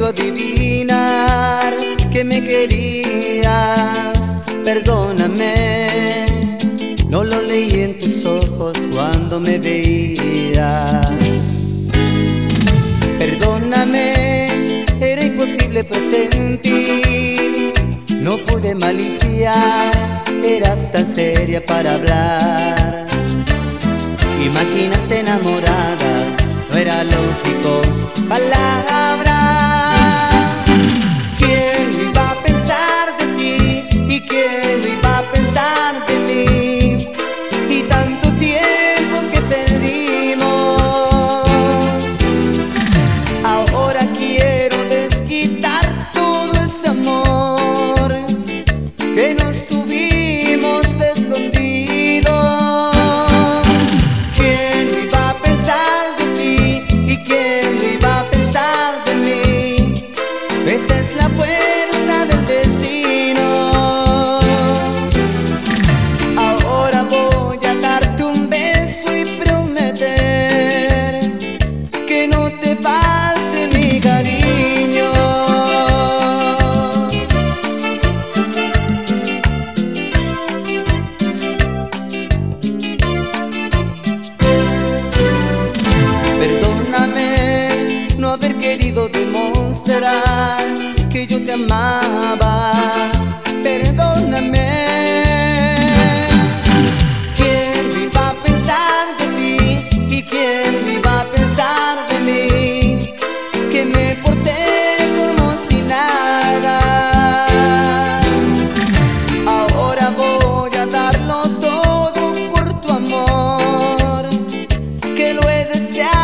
podido adivinar que me querías. Perdóname, no lo leí en tus ojos cuando me veías. Perdóname, era imposible presentir, no pude maliciar, eras tan seria para hablar. Imagínate enamorada, no era lógico, palabra. ¿Quién lo iba a pensar de ti? ¿Y quién lo iba a pensar de mí? Y tanto tiempo que perdimos. Ahora quiero desquitar todo ese amor que nos tuvimos escondido. ¿Quién lo iba a pensar de ti? ¿Y quién lo iba a pensar de mí? Esta es la fuerza del destino. Ahora voy a darte un beso y prometer que no te falte mi cariño. Perdóname no haber querido demostrar que yo te amaba. Perdóname. ¿Quién lo iba a pensar de ti? ¿Y quién lo iba a pensar de mí? Que me porté como si nada. Ahora voy a darlo todo por tu amor, que lo he deseado